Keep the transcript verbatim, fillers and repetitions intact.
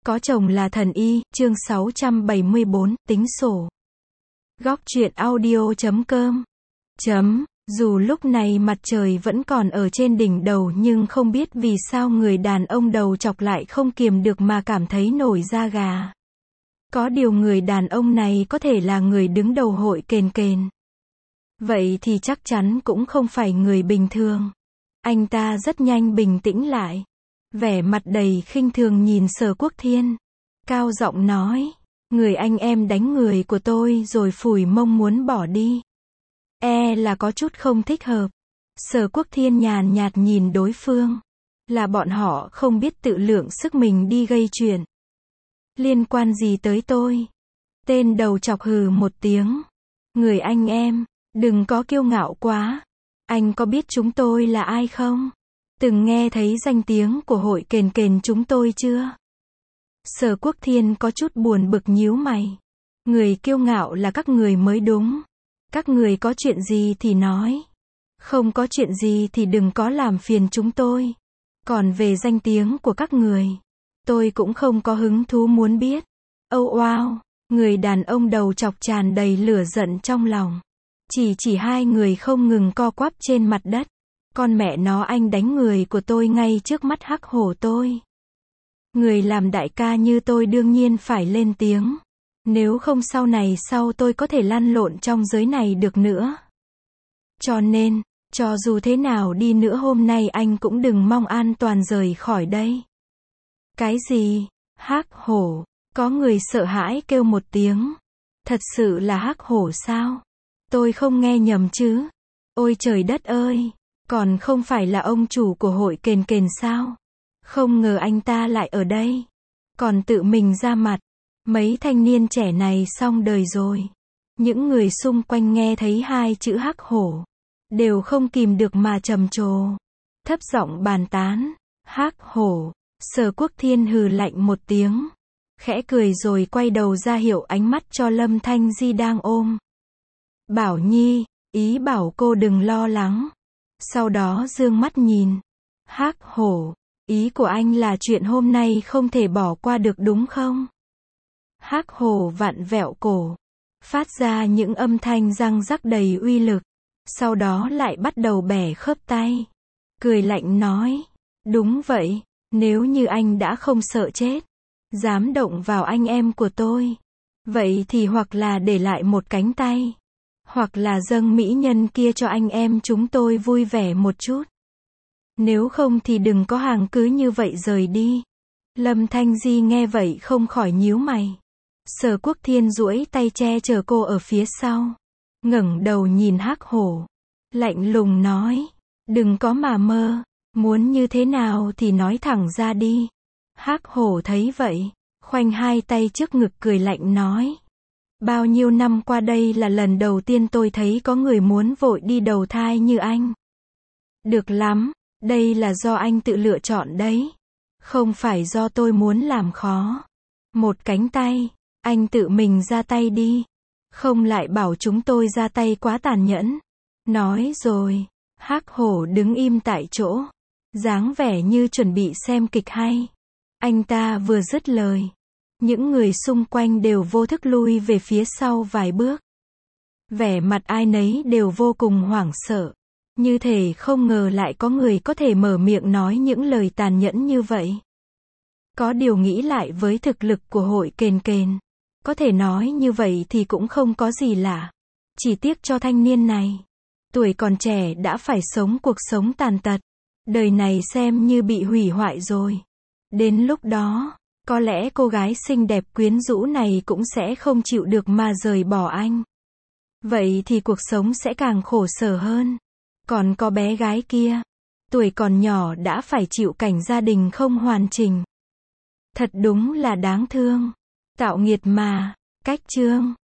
Có chồng là thần y, chương sáu trăm bảy mươi bốn, tính sổ. Góc truyện audio chấm com. Chấm, dù lúc này mặt trời vẫn còn ở trên đỉnh đầu nhưng không biết vì sao người đàn ông đầu chọc lại không kiềm được mà cảm thấy nổi da gà. Có điều người đàn ông này có thể là người đứng đầu hội kền kền. Vậy thì chắc chắn cũng không phải người bình thường. Anh ta rất nhanh bình tĩnh lại. Vẻ mặt đầy khinh thường nhìn Sở Quốc Thiên. Cao giọng nói, người anh em đánh người của tôi rồi phủi mông muốn bỏ đi. E là có chút không thích hợp. Sở Quốc Thiên nhàn nhạt nhìn đối phương. Là bọn họ không biết tự lượng sức mình đi gây chuyện. Liên quan gì tới tôi? Tên đầu chọc hừ một tiếng. Người anh em, đừng có kiêu ngạo quá. Anh có biết chúng tôi là ai không? Từng nghe thấy danh tiếng của hội kền kền chúng tôi chưa? Sở Quốc Thiên có chút buồn bực nhíu mày. Người kiêu ngạo là các người mới đúng. Các người có chuyện gì thì nói. Không có chuyện gì thì đừng có làm phiền chúng tôi. Còn về danh tiếng của các người, tôi cũng không có hứng thú muốn biết. Âu oao, người đàn ông đầu chọc tràn đầy lửa giận trong lòng. Chỉ chỉ hai người không ngừng co quắp trên mặt đất. Con mẹ nó, anh đánh người của tôi ngay trước mắt hắc hổ tôi. Người làm đại ca như tôi đương nhiên phải lên tiếng. Nếu không sau này sau tôi có thể lăn lộn trong giới này được nữa. Cho nên, cho dù thế nào đi nữa hôm nay anh cũng đừng mong an toàn rời khỏi đây. Cái gì? Hắc hổ? Có người sợ hãi kêu một tiếng. Thật sự là hắc hổ sao? Tôi không nghe nhầm chứ? Ôi trời đất ơi! Còn không phải là ông chủ của hội kền kền sao? Không ngờ anh ta lại ở đây. Còn tự mình ra mặt. Mấy thanh niên trẻ này xong đời rồi. Những người xung quanh nghe thấy hai chữ hắc hổ. Đều không kìm được mà trầm trồ. Thấp giọng bàn tán. Hắc hổ. Sở Quốc Thiên hừ lạnh một tiếng. Khẽ cười rồi quay đầu ra hiệu ánh mắt cho Lâm Thanh Di đang ôm. Bảo Nhi, ý bảo cô đừng lo lắng. Sau đó dương mắt nhìn. Hắc hổ, ý của anh là chuyện hôm nay không thể bỏ qua được đúng không? Hắc hổ vặn vẹo cổ, phát ra những âm thanh răng rắc đầy uy lực, sau đó lại bắt đầu bẻ khớp tay. Cười lạnh nói, đúng vậy, nếu như anh đã không sợ chết, dám động vào anh em của tôi, vậy thì hoặc là để lại một cánh tay, hoặc là dâng mỹ nhân kia cho anh em chúng tôi vui vẻ một chút. Nếu không thì đừng có hàng cứ như vậy rời đi. Lâm Thanh Di nghe vậy không khỏi nhíu mày. Sở Quốc Thiên duỗi tay che chở cô ở phía sau. Ngẩng đầu nhìn hắc hổ. Lạnh lùng nói. Đừng có mà mơ. Muốn như thế nào thì nói thẳng ra đi. Hắc hổ thấy vậy. Khoanh hai tay trước ngực cười lạnh nói. Bao nhiêu năm qua đây là lần đầu tiên tôi thấy có người muốn vội đi đầu thai như anh. Được lắm, đây là do anh tự lựa chọn đấy. Không phải do tôi muốn làm khó. Một cánh tay, anh tự mình ra tay đi. Không lại bảo chúng tôi ra tay quá tàn nhẫn. Nói rồi, hắc hổ đứng im tại chỗ. Dáng vẻ như chuẩn bị xem kịch hay. Anh ta vừa dứt lời. Những người xung quanh đều vô thức lui về phía sau vài bước. Vẻ mặt ai nấy đều vô cùng hoảng sợ. Như thể không ngờ lại có người có thể mở miệng nói những lời tàn nhẫn như vậy. Có điều nghĩ lại với thực lực của hội kền kền. Có thể nói như vậy thì cũng không có gì lạ. Chỉ tiếc cho thanh niên này. Tuổi còn trẻ đã phải sống cuộc sống tàn tật. Đời này xem như bị hủy hoại rồi. Đến lúc đó, có lẽ cô gái xinh đẹp quyến rũ này cũng sẽ không chịu được mà rời bỏ anh. Vậy thì cuộc sống sẽ càng khổ sở hơn. Còn có bé gái kia, tuổi còn nhỏ đã phải chịu cảnh gia đình không hoàn chỉnh. Thật đúng là đáng thương. Tạo nghiệt mà. Cách chương